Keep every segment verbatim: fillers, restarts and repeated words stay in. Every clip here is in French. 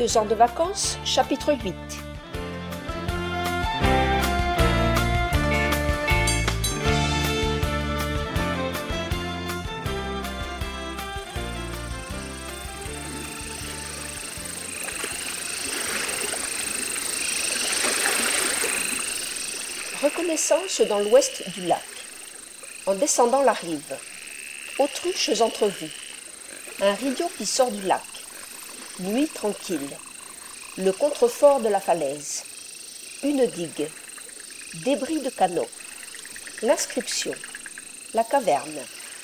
Deux ans de vacances, chapitre huit. Reconnaissance dans l'ouest du lac. En descendant la rive. Autruches entrevues. Un rideau qui sort du lac. Nuit tranquille. Le contrefort de la falaise. Une digue. Débris de canot. L'inscription. La caverne.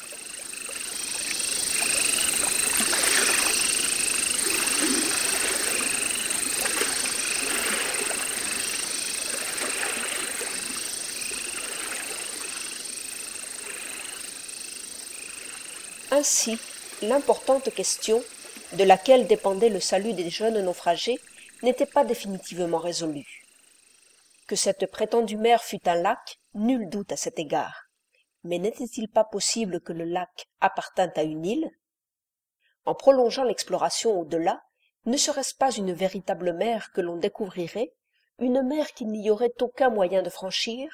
Ainsi, l'importante question, de laquelle dépendait le salut des jeunes naufragés, n'était pas définitivement résolue. Que cette prétendue mer fût un lac, nul doute à cet égard. Mais n'était-il pas possible que le lac appartînt à une île? En prolongeant l'exploration au-delà, ne serait-ce pas une véritable mer que l'on découvrirait, une mer qu'il n'y aurait aucun moyen de franchir?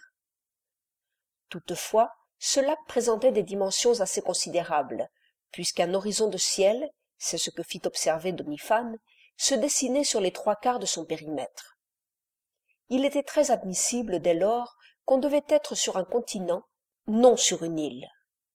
Toutefois, ce lac présentait des dimensions assez considérables, puisqu'un horizon de ciel, c'est ce que fit observer Doniphan, se dessinait sur les trois quarts de son périmètre. Il était très admissible, dès lors, qu'on devait être sur un continent, non sur une île.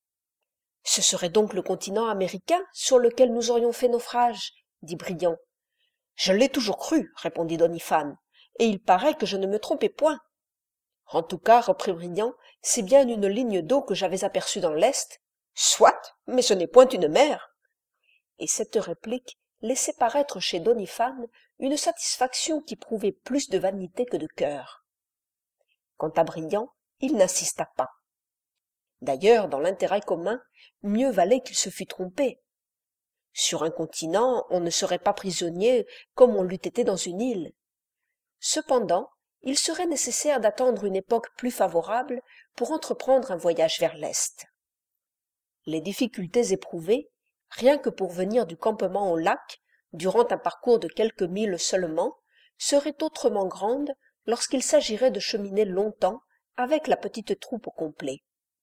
Ce serait donc le continent américain sur lequel nous aurions fait naufrage, dit Briand. Je l'ai toujours cru, répondit Doniphan, et il paraît que je ne me trompais point. En tout cas, reprit Briand, c'est bien une ligne d'eau que j'avais aperçue dans l'est. Soit, mais ce n'est point une mer. Et cette réplique laissait paraître chez Doniphan une satisfaction qui prouvait plus de vanité que de cœur. Quant à Briand, il n'insista pas. D'ailleurs, dans l'intérêt commun, mieux valait qu'il se fût trompé. Sur un continent, on ne serait pas prisonnier comme on l'eût été dans une île. Cependant, il serait nécessaire d'attendre une époque plus favorable pour entreprendre un voyage vers l'est. Les difficultés éprouvées, rien que pour venir du campement au lac, durant un parcours de quelques milles seulement, seraient autrement grandes lorsqu'il s'agirait de cheminer longtemps avec la petite troupe au complet.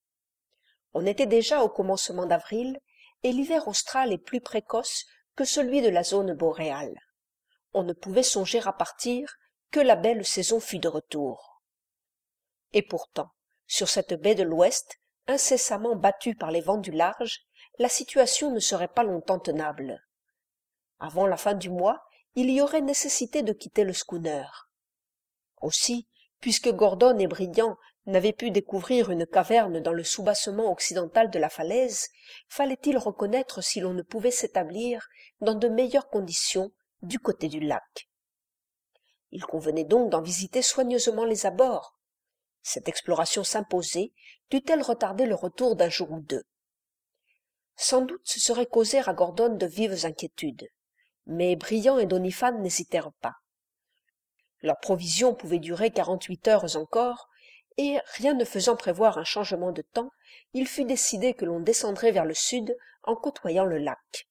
On était déjà au commencement d'avril, et l'hiver austral est plus précoce que celui de la zone boréale. On ne pouvait songer à partir que la belle saison fût de retour. Et pourtant, sur cette baie de l'Ouest, incessamment battue par les vents du large, la situation ne serait pas longtemps tenable. Avant la fin du mois, il y aurait nécessité de quitter le schooner. Aussi, puisque Gordon et Briand n'avaient pu découvrir une caverne dans le soubassement occidental de la falaise, fallait-il reconnaître si l'on ne pouvait s'établir dans de meilleures conditions du côté du lac. Il convenait donc d'en visiter soigneusement les abords. Cette exploration s'imposait, dût-elle retarder le retour d'un jour ou deux. Sans doute ce serait causer à Gordon de vives inquiétudes, mais Briand et Doniphan n'hésitèrent pas. Leurs provisions pouvaient durer quarante-huit heures encore, et, rien ne faisant prévoir un changement de temps, il fut décidé que l'on descendrait vers le sud en côtoyant le lac.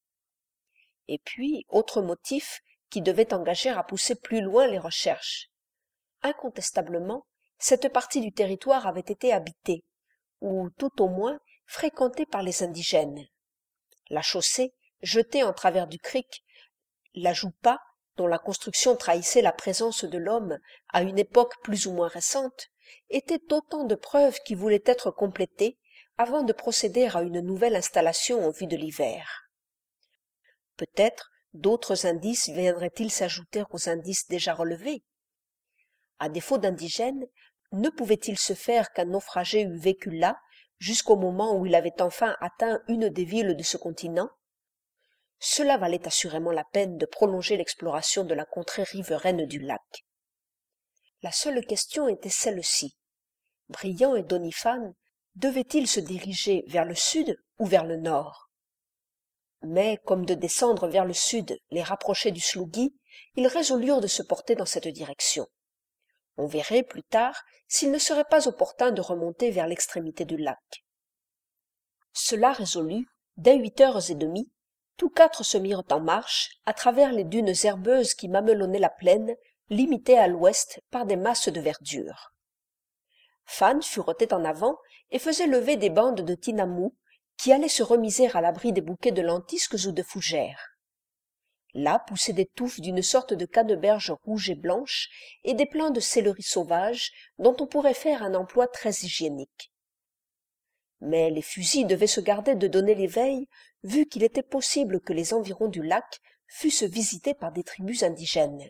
Et puis, autre motif qui devait engager à pousser plus loin les recherches. Incontestablement, cette partie du territoire avait été habitée, ou tout au moins fréquentée par les indigènes. La chaussée, jetée en travers du creek, la joupa, dont la construction trahissait la présence de l'homme à une époque plus ou moins récente, étaient autant de preuves qui voulaient être complétées avant de procéder à une nouvelle installation en vue de l'hiver. Peut-être d'autres indices viendraient-ils s'ajouter aux indices déjà relevés? À défaut d'indigènes, ne pouvait-il se faire qu'un naufragé eût vécu là, jusqu'au moment où il avait enfin atteint une des villes de ce continent? Cela valait assurément la peine de prolonger l'exploration de la contrée riveraine du lac. La seule question était celle-ci. Briand et Doniphan devaient-ils se diriger vers le sud ou vers le nord? Mais, comme de descendre vers le sud les rapprochait du Slougui, ils résolurent de se porter dans cette direction. On verrait, plus tard, s'il ne serait pas opportun de remonter vers l'extrémité du lac. Cela résolu, dès huit heures et demie, Tous quatre se mirent en marche à travers les dunes herbeuses qui mamelonnaient la plaine, limitée à l'ouest par des masses de verdure. Fan furetait en avant et faisait lever des bandes de tinamous qui allaient se remiser à l'abri des bouquets de lentisques ou de fougères. Là poussaient des touffes d'une sorte de canneberge rouge et blanche et des plants de céleri sauvage dont on pourrait faire un emploi très hygiénique. Mais les fusils devaient se garder de donner l'éveil, vu qu'il était possible que les environs du lac fussent visités par des tribus indigènes.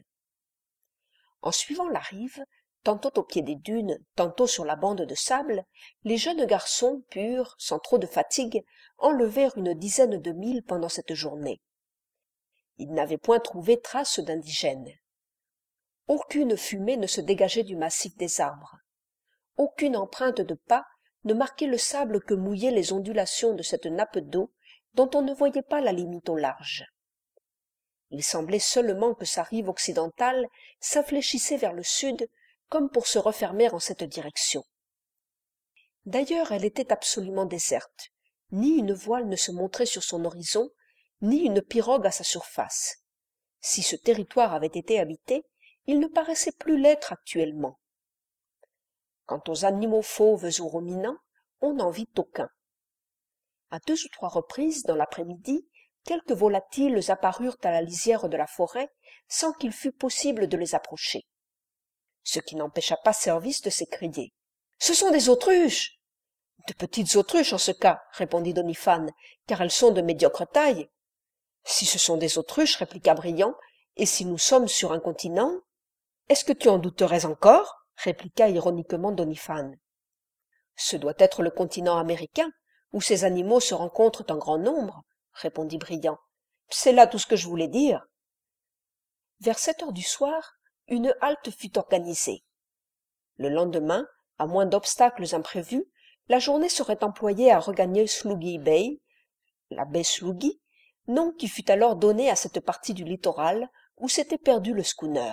En suivant la rive, tantôt au pied des dunes, tantôt sur la bande de sable, les jeunes garçons purent, sans trop de fatigue, enlever une dizaine de milles pendant cette journée. Ils n'avaient point trouvé trace d'indigènes. Aucune fumée ne se dégageait du massif des arbres. Aucune empreinte de pas ne marquait le sable que mouillaient les ondulations de cette nappe d'eau dont on ne voyait pas la limite au large. Il semblait seulement que sa rive occidentale s'infléchissait vers le sud comme pour se refermer en cette direction. D'ailleurs, elle était absolument déserte. Ni une voile ne se montrait sur son horizon, ni une pirogue à sa surface. Si ce territoire avait été habité, il ne paraissait plus l'être actuellement. Quant aux animaux fauves ou ruminants, on n'en vit aucun. À deux ou trois reprises, dans l'après-midi, quelques volatiles apparurent à la lisière de la forêt sans qu'il fût possible de les approcher. Ce qui n'empêcha pas Service de s'écrier. « Ce sont des autruches !»« De petites autruches en ce cas, » répondit Doniphan, « car elles sont de médiocre taille. »« Si ce sont des autruches, » répliqua Brillant, « et si nous sommes sur un continent ?»« Est-ce que tu en douterais encore ?» répliqua ironiquement Doniphan. « Ce doit être le continent américain, où ces animaux se rencontrent en grand nombre, » répondit Brillant. « C'est là tout ce que je voulais dire. » Vers sept heures du soir, une halte fut organisée. Le lendemain, à moins d'obstacles imprévus, la journée serait employée à regagner Sluggy Bay, la baie Sluggy, nom qui fut alors donné à cette partie du littoral où s'était perdu le schooner.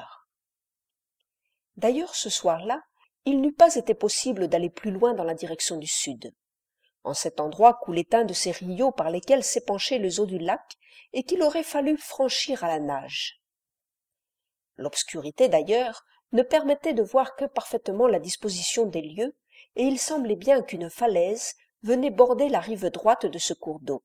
D'ailleurs, ce soir-là, il n'eût pas été possible d'aller plus loin dans la direction du sud. En cet endroit coulait un de ces rios par lesquels s'épanchaient les eaux du lac et qu'il aurait fallu franchir à la nage. L'obscurité, d'ailleurs, ne permettait de voir qu'imparfaitement la disposition des lieux, et il semblait bien qu'une falaise venait border la rive droite de ce cours d'eau.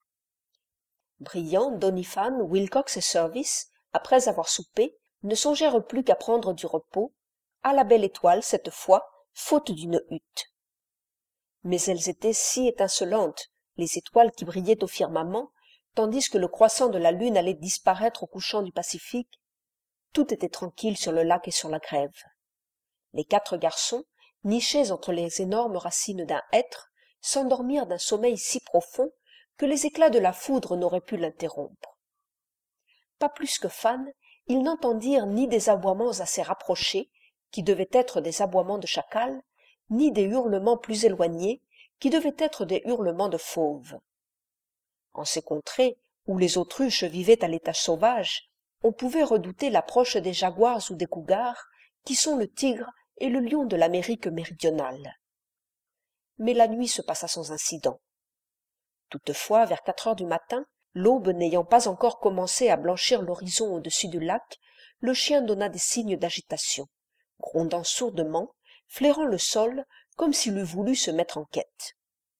Brillant, Doniphan, Wilcox et Service, après avoir soupé, ne songèrent plus qu'à prendre du repos, à la belle étoile cette fois, faute d'une hutte. Mais elles étaient si étincelantes, les étoiles qui brillaient au firmament, tandis que le croissant de la lune allait disparaître au couchant du Pacifique. Tout était tranquille sur le lac et sur la grève. Les quatre garçons, nichés entre les énormes racines d'un hêtre, s'endormirent d'un sommeil si profond que les éclats de la foudre n'auraient pu l'interrompre. Pas plus que Fan, ils n'entendirent ni des aboiements assez rapprochés, qui devaient être des aboiements de chacal, ni des hurlements plus éloignés, qui devaient être des hurlements de fauves. En ces contrées, où les autruches vivaient à l'état sauvage, on pouvait redouter l'approche des jaguars ou des cougars, qui sont le tigre et le lion de l'Amérique méridionale. Mais la nuit se passa sans incident. Toutefois, vers quatre heures du matin, l'aube n'ayant pas encore commencé à blanchir l'horizon au-dessus du lac, le chien donna des signes d'agitation, grondant sourdement, flairant le sol comme s'il eût voulu se mettre en quête.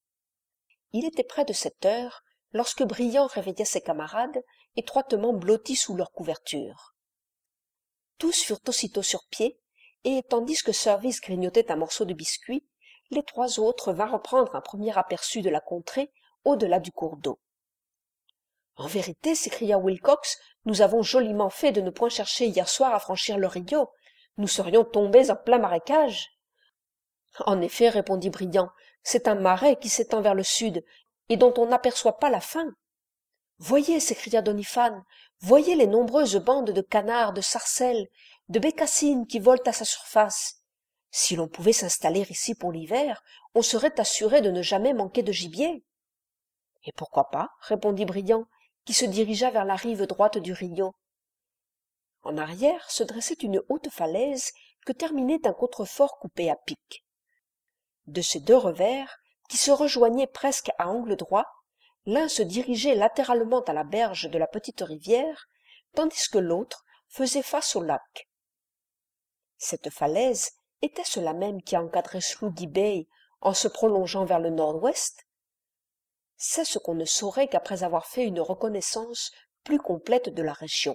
Il était près de sept heures lorsque Brillant réveilla ses camarades, étroitement blottis sous leurs couvertures. Tous furent aussitôt sur pied, et tandis que Service grignotait un morceau de biscuit, les trois autres vinrent prendre un premier aperçu de la contrée au-delà du cours d'eau. « En vérité, s'écria Wilcox, nous avons joliment fait de ne point chercher hier soir à franchir le rio. Nous serions tombés en plein marécage. »« En effet, répondit Brillant, c'est un marais qui s'étend vers le sud, et dont on n'aperçoit pas la fin. »« Voyez, s'écria Doniphan, voyez les nombreuses bandes de canards, de sarcelles, de bécassines qui volent à sa surface. Si l'on pouvait s'installer ici pour l'hiver, on serait assuré de ne jamais manquer de gibier. »« Et pourquoi pas ?» répondit Brillant, qui se dirigea vers la rive droite du rio. En arrière se dressait une haute falaise que terminait un contrefort coupé à pic. De ces deux revers, qui se rejoignaient presque à angle droit, L'un se dirigeait latéralement à la berge de la petite rivière, tandis que l'autre faisait face au lac. Cette falaise était-ce la même qui encadrait Sluggy Bay en se prolongeant vers le nord-ouest? C'est ce qu'on ne saurait qu'après avoir fait une reconnaissance plus complète de la région.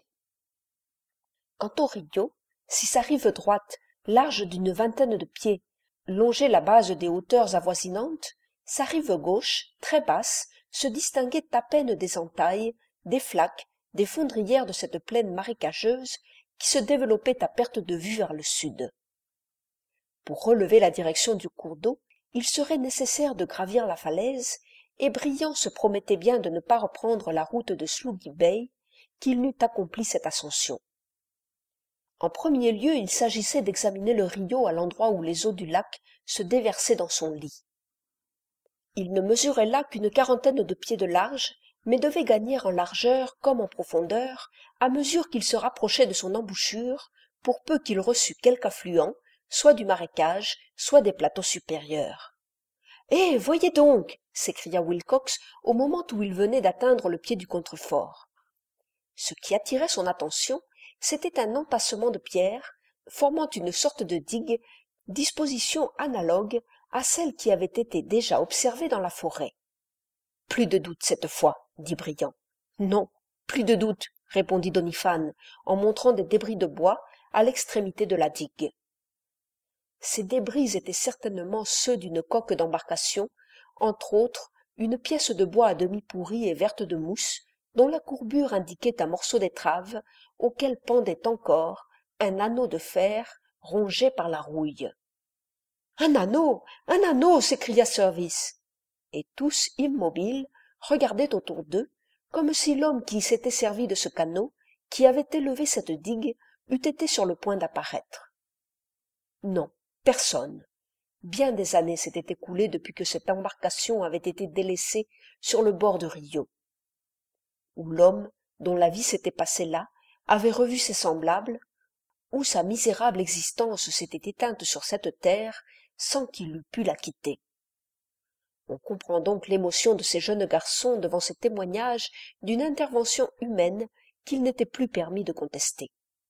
Quant au Rio, si sa rive droite, large d'une vingtaine de pieds, longeait la base des hauteurs avoisinantes, sa rive gauche, très basse, se distinguait à peine des entailles, des flaques, des fondrières de cette plaine marécageuse qui se développait à perte de vue vers le sud. Pour relever la direction du cours d'eau, il serait nécessaire de gravir la falaise, et Briand se promettait bien de ne pas reprendre la route de Sluggy Bay qu'il n'eût accompli cette ascension. En premier lieu, il s'agissait d'examiner le Rio à l'endroit où les eaux du lac se déversaient dans son lit. Il ne mesurait là qu'une quarantaine de pieds de large, mais devait gagner en largeur comme en profondeur à mesure qu'il se rapprochait de son embouchure, pour peu qu'il reçût quelque affluent, soit du marécage, soit des plateaux supérieurs. « Eh, voyez donc !» s'écria Wilcox au moment où il venait d'atteindre le pied du contrefort. Ce qui attirait son attention, c'était un entassement de pierres, formant une sorte de digue, disposition analogue à celle qui avait été déjà observée dans la forêt. « Plus de doute cette fois, » dit Briand. « Non, plus de doute, » répondit Doniphan, en montrant des débris de bois à l'extrémité de la digue. Ces débris étaient certainement ceux d'une coque d'embarcation, entre autres une pièce de bois à demi pourrie et verte de mousse, dont la courbure indiquait un morceau d'étrave auquel pendait encore un anneau de fer rongé par la rouille. « Un anneau, un anneau !» s'écria Service. Et tous, immobiles, regardaient autour d'eux, comme si l'homme qui s'était servi de ce canot, qui avait élevé cette digue, eût été sur le point d'apparaître. Non, personne. Bien des années s'étaient écoulées depuis que cette embarcation avait été délaissée sur le bord du Rio. Où l'homme, dont la vie s'était passée là, avait revu ses semblables, où sa misérable existence s'était éteinte sur cette terre sans qu'il eût pu la quitter. On comprend donc l'émotion de ces jeunes garçons devant ces témoignages d'une intervention humaine qu'il n'était plus permis de contester.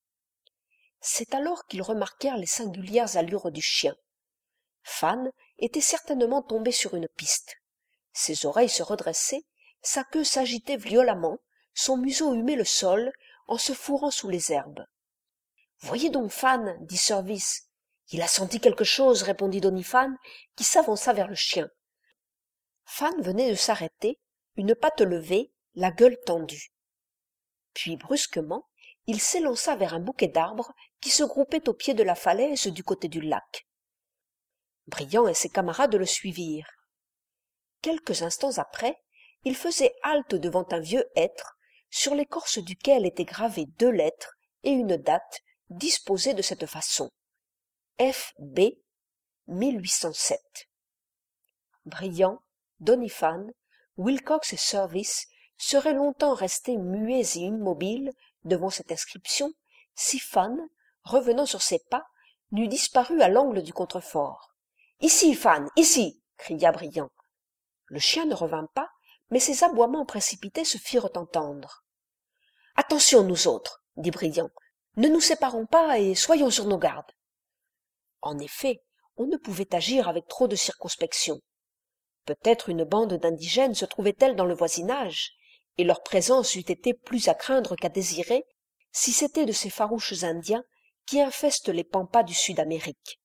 C'est alors qu'ils remarquèrent les singulières allures du chien. Fan était certainement tombé sur une piste. Ses oreilles se redressaient, sa queue s'agitait violemment, son museau humait le sol en se fourrant sous les herbes. « Voyez donc Fan, dit Service. « Il a senti quelque chose, répondit Doniphan, qui s'avança vers le chien. Fan venait de s'arrêter, une patte levée, la gueule tendue. Puis brusquement, il s'élança vers un bouquet d'arbres qui se groupait au pied de la falaise du côté du lac. Briand et ses camarades le suivirent. Quelques instants après, il faisait halte devant un vieux hêtre, sur l'écorce duquel étaient gravées deux lettres et une date disposées de cette façon. F B mille huit cent sept. Briand, Doniphan, Wilcox et Service seraient longtemps restés muets et immobiles devant cette inscription, si Fan, revenant sur ses pas, n'eût disparu à l'angle du contrefort. « Ici, Fan, ici !» cria Briand. Le chien ne revint pas, mais ses aboiements précipités se firent entendre. « Attention, nous autres !» dit Briand. « Ne nous séparons pas et soyons sur nos gardes. » En effet, on ne pouvait agir avec trop de circonspection. Peut-être une bande d'indigènes se trouvait-elle dans le voisinage, et leur présence eût été plus à craindre qu'à désirer, si c'étaient de ces farouches Indiens qui infestent les pampas du Sud-Amérique.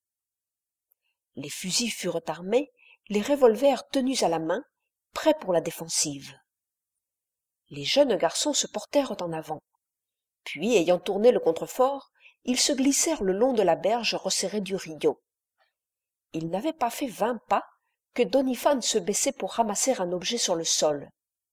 Les fusils furent armés, les revolvers tenus à la main, prêts pour la défensive. Les jeunes garçons se portèrent en avant. Puis, ayant tourné le contrefort, ils se glissèrent le long de la berge resserrée du Rio. Ils n'avaient pas fait vingt pas que Doniphan se baissait pour ramasser un objet sur le sol.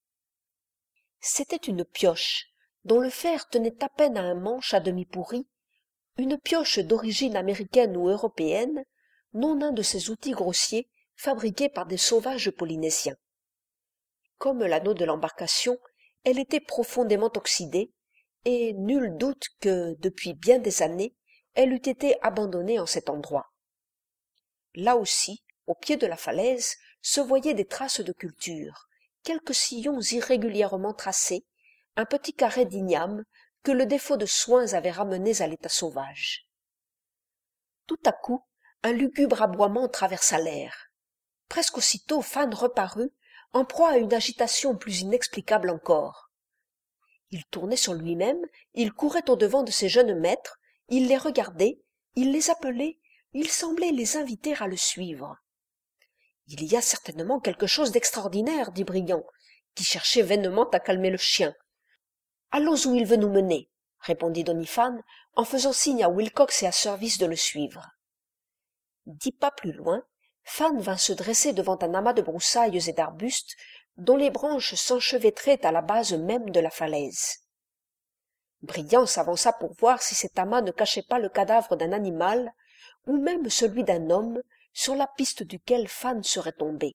C'était une pioche, dont le fer tenait à peine à un manche à demi pourri, une pioche d'origine américaine ou européenne, non un de ces outils grossiers fabriqués par des sauvages polynésiens. Comme l'anneau de l'embarcation, elle était profondément oxydée, et nul doute que, depuis bien des années, elle eût été abandonnée en cet endroit. Là aussi, au pied de la falaise, se voyaient des traces de culture, quelques sillons irrégulièrement tracés, un petit carré d'igname que le défaut de soins avait ramenés à l'état sauvage. Tout à coup, un lugubre aboiement traversa l'air. Presque aussitôt, Fan reparut, en proie à une agitation plus inexplicable encore. Il tournait sur lui-même, il courait au-devant de ses jeunes maîtres, il les regardait, il les appelait, il semblait les inviter à le suivre. « Il y a certainement quelque chose d'extraordinaire, dit Brillant, qui cherchait vainement à calmer le chien. « Allons où il veut nous mener, répondit Doniphan, en faisant signe à Wilcox et à Service de le suivre. Dix pas plus loin, Fan vint se dresser devant un amas de broussailles et d'arbustes dont les branches s'enchevêtraient à la base même de la falaise. Brillant s'avança pour voir si cet amas ne cachait pas le cadavre d'un animal ou même celui d'un homme sur la piste duquel Fan serait tombé.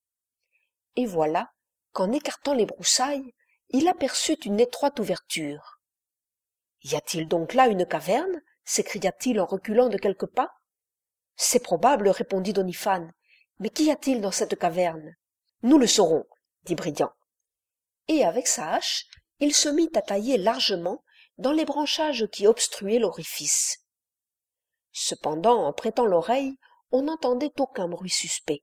Et voilà qu'en écartant les broussailles, il aperçut une étroite ouverture. « Y a-t-il donc là une caverne » s'écria-t-il en reculant de quelques pas. « C'est probable, répondit Doniphan, mais qu'y a-t-il dans cette caverne ?»« Nous le saurons, » dit Brillant. Et avec sa hache, il se mit à tailler largement dans les branchages qui obstruaient l'orifice. Cependant, en prêtant l'oreille, on n'entendait aucun bruit suspect.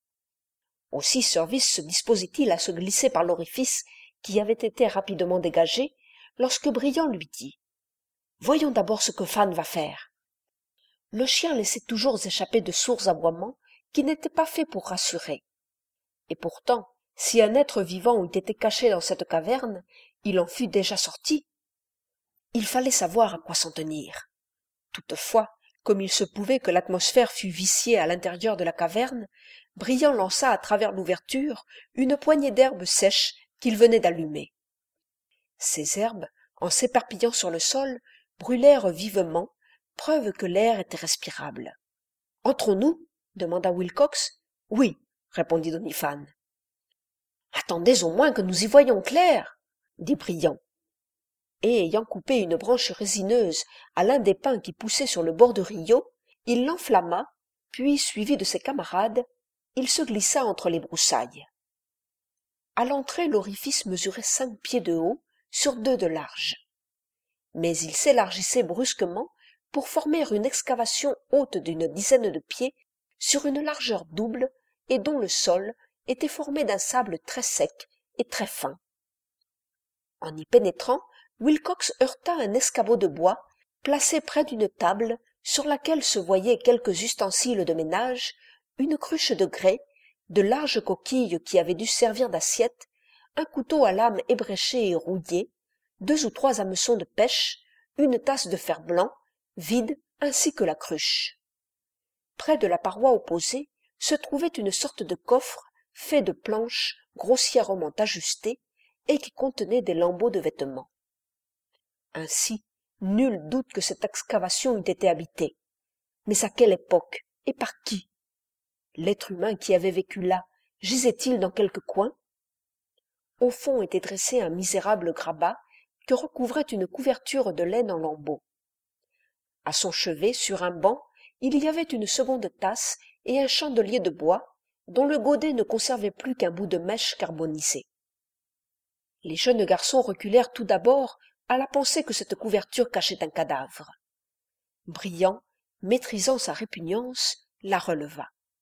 Aussi Service se disposait-il à se glisser par l'orifice qui avait été rapidement dégagé, lorsque Brillant lui dit « Voyons d'abord ce que Fan va faire. » Le chien laissait toujours échapper de sourds aboiements qui n'étaient pas faits pour rassurer. Et pourtant, si un être vivant eût été caché dans cette caverne, il en fût déjà sorti. Il fallait savoir à quoi s'en tenir. Toutefois, comme il se pouvait que l'atmosphère fût viciée à l'intérieur de la caverne, Brillant lança à travers l'ouverture une poignée d'herbes sèches qu'il venait d'allumer. Ces herbes, en s'éparpillant sur le sol, brûlèrent vivement, preuve que l'air était respirable. « Entrons-nous » demanda Wilcox. « Oui, » répondit Doniphan. « Attendez au moins que nous y voyions clair » dit Brillant. Et ayant coupé une branche résineuse à l'un des pins qui poussaient sur le bord du Rio, il l'enflamma, puis, suivi de ses camarades, il se glissa entre les broussailles. À l'entrée, l'orifice mesurait cinq pieds de haut sur deux de large. Mais il s'élargissait brusquement pour former une excavation haute d'une dizaine de pieds sur une largeur double et dont le sol était formé d'un sable très sec et très fin. En y pénétrant, Wilcox heurta un escabeau de bois placé près d'une table sur laquelle se voyaient quelques ustensiles de ménage, une cruche de grès, de larges coquilles qui avaient dû servir d'assiette, un couteau à lame ébréchée et rouillée, deux ou trois hameçons de pêche, une tasse de fer-blanc, vide, ainsi que la cruche. Près de la paroi opposée se trouvait une sorte de coffre fait de planches grossièrement ajustées et qui contenait des lambeaux de vêtements. Ainsi, nul doute que cette excavation eût été habitée. Mais à quelle époque et par qui? L'être humain qui avait vécu là gisait-il dans quelque coin? Au fond était dressé un misérable grabat que recouvrait une couverture de laine en lambeaux. À son chevet, sur un banc, il y avait une seconde tasse et un chandelier de bois, dont le godet ne conservait plus qu'un bout de mèche carbonisée. Les jeunes garçons reculèrent tout d'abord à la pensée que cette couverture cachait un cadavre. Brillant, maîtrisant sa répugnance, la releva.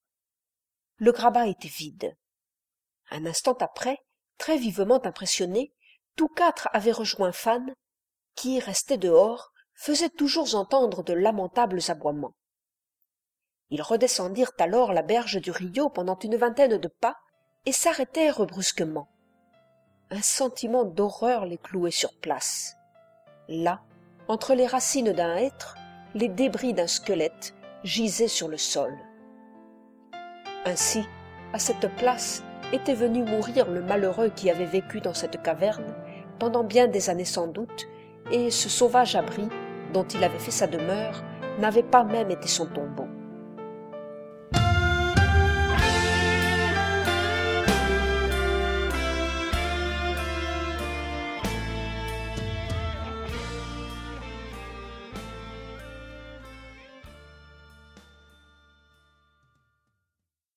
Le grabat était vide. Un instant après, très vivement impressionnés, tous quatre avaient rejoint Fan, qui, resté dehors, faisait toujours entendre de lamentables aboiements. Ils redescendirent alors la berge du Rio pendant une vingtaine de pas et s'arrêtèrent brusquement. Un sentiment d'horreur les clouait sur place. Là, entre les racines d'un hêtre, les débris d'un squelette gisaient sur le sol. Ainsi, à cette place était venu mourir le malheureux qui avait vécu dans cette caverne, pendant bien des années sans doute, et ce sauvage abri, dont il avait fait sa demeure, n'avait pas même été son tombeau.